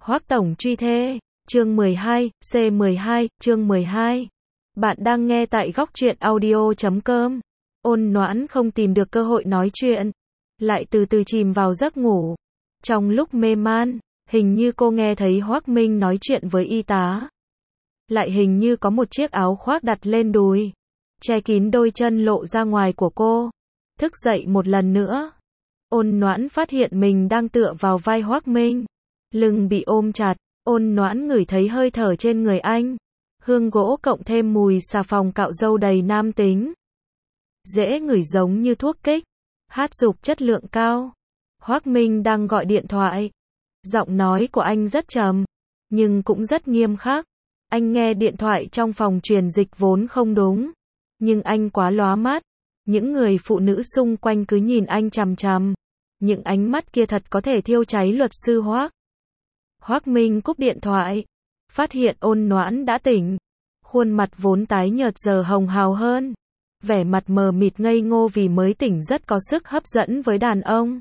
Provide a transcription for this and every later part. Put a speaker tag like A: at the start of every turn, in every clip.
A: Hoắc tổng truy thê, chương 12, C12, chương 12. Bạn đang nghe tại góc truyện audio.com. Ôn Noãn không tìm được cơ hội nói chuyện, lại từ từ chìm vào giấc ngủ. Trong lúc mê man, hình như cô nghe thấy Hoắc Minh nói chuyện với y tá. Lại hình như có một chiếc áo khoác đặt lên đùi, che kín đôi chân lộ ra ngoài của cô. Thức dậy một lần nữa, Ôn Noãn phát hiện mình đang tựa vào vai Hoắc Minh, lưng bị ôm chặt. Ôn Noãn ngửi thấy hơi thở trên người anh, hương gỗ cộng thêm mùi xà phòng cạo râu đầy nam tính, dễ ngửi giống như thuốc kích, hát dục chất lượng cao. Hoắc Minh đang gọi điện thoại, giọng nói của anh rất trầm, nhưng cũng rất nghiêm khắc. Anh nghe điện thoại trong phòng truyền dịch vốn không đúng, nhưng anh quá lóa mắt. Những người phụ nữ xung quanh cứ nhìn anh chằm chằm, những ánh mắt kia thật có thể thiêu cháy luật sư Hoắc. Hoắc Minh cúp điện thoại, phát hiện Ôn Noãn đã tỉnh, khuôn mặt vốn tái nhợt giờ hồng hào hơn, vẻ mặt mờ mịt ngây ngô vì mới tỉnh rất có sức hấp dẫn với đàn ông.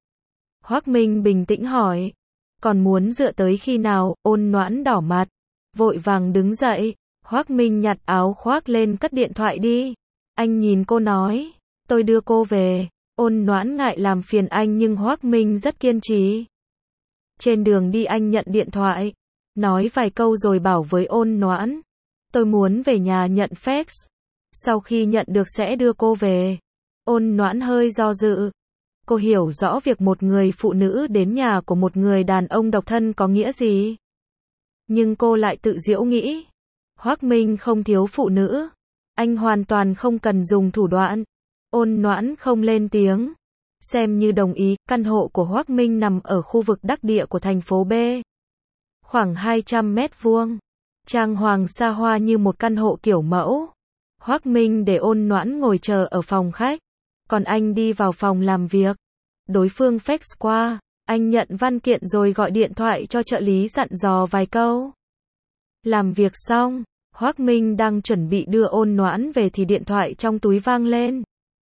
A: Hoắc Minh bình tĩnh hỏi, còn muốn dựa tới khi nào? Ôn Noãn đỏ mặt, vội vàng đứng dậy. Hoắc Minh nhặt áo khoác lên cất điện thoại đi. Anh nhìn cô nói, tôi đưa cô về. Ôn Noãn ngại làm phiền anh nhưng Hoắc Minh rất kiên trì. Trên đường đi anh nhận điện thoại, nói vài câu rồi bảo với Ôn Noãn, tôi muốn về nhà nhận fax, sau khi nhận được sẽ đưa cô về. Ôn Noãn hơi do dự. Cô hiểu rõ việc một người phụ nữ đến nhà của một người đàn ông độc thân có nghĩa gì. Nhưng cô lại tự giễu nghĩ, Hoắc Minh không thiếu phụ nữ, anh hoàn toàn không cần dùng thủ đoạn. Ôn Noãn không lên tiếng, xem như đồng ý. Căn hộ của Hoắc Minh nằm ở khu vực đắc địa của thành phố B, khoảng 200 mét vuông, trang hoàng xa hoa như một căn hộ kiểu mẫu. Hoắc Minh để Ôn Noãn ngồi chờ ở phòng khách, còn anh đi vào phòng làm việc. Đối phương fax qua, anh nhận văn kiện rồi gọi điện thoại cho trợ lý dặn dò vài câu. Làm việc xong, Hoắc Minh đang chuẩn bị đưa Ôn Noãn về thì điện thoại trong túi vang lên.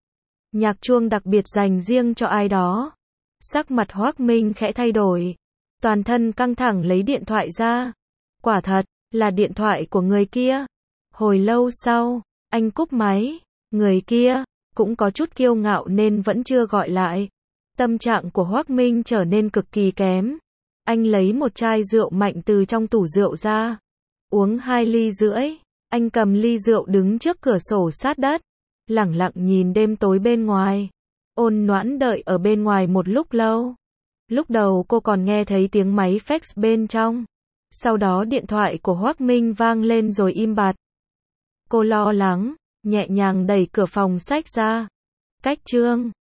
A: Nhạc chuông đặc biệt dành riêng cho ai đó. Sắc mặt Hoắc Minh khẽ thay đổi, toàn thân căng thẳng lấy điện thoại ra. Quả thật, là điện thoại của người kia. Hồi lâu sau, anh cúp máy. Người kia cũng có chút kiêu ngạo nên vẫn chưa gọi lại. Tâm trạng của Hoắc Minh trở nên cực kỳ kém. Anh lấy một chai rượu mạnh từ trong tủ rượu ra, uống 2 ly rưỡi. Anh cầm ly rượu đứng trước cửa sổ sát đất, lẳng lặng nhìn đêm tối bên ngoài. Ôn Noãn đợi ở bên ngoài một lúc lâu. Lúc đầu cô còn nghe thấy tiếng máy fax bên trong. Sau đó điện thoại của Hoắc Minh vang lên rồi im bặt. Cô lo lắng, nhẹ nhàng đẩy cửa phòng sách ra. Cách chương